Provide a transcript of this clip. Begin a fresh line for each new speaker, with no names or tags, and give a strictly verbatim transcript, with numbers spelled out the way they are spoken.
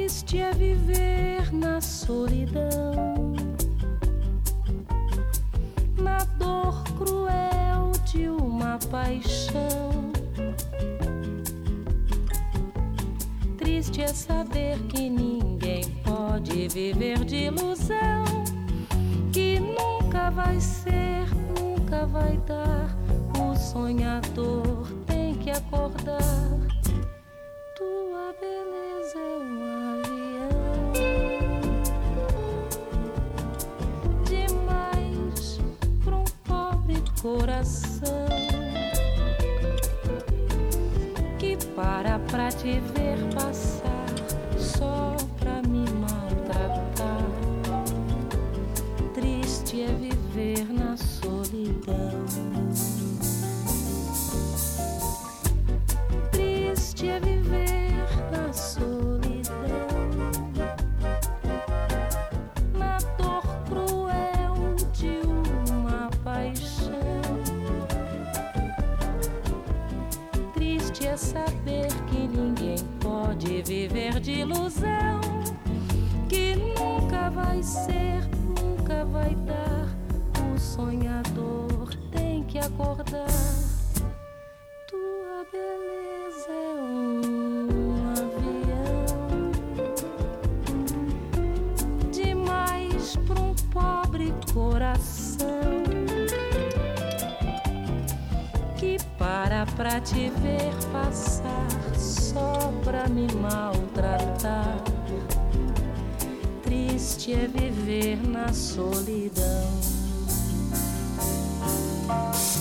Triste é viver na solidão, na dor cruel de uma paixão. Triste é saber que ninguém pode viver de ilusão, que nunca vai ser, nunca vai dar. O sonhador tem que acordar. Tua beleza é um avião demais pra um pobre coração que para pra te ver passar só pra me maltratar. Triste é viver na solidão. Triste é viver na solidão, na dor cruel de uma paixão. Triste é saber que ninguém pode viver de ilusão, que nunca vai ser, nunca vai dar. O sonhador tem que acordar. Tua beleza é um avião demais pra um pobre coração que para pra te ver passar só pra me maltratar. Triste é viver na solidão.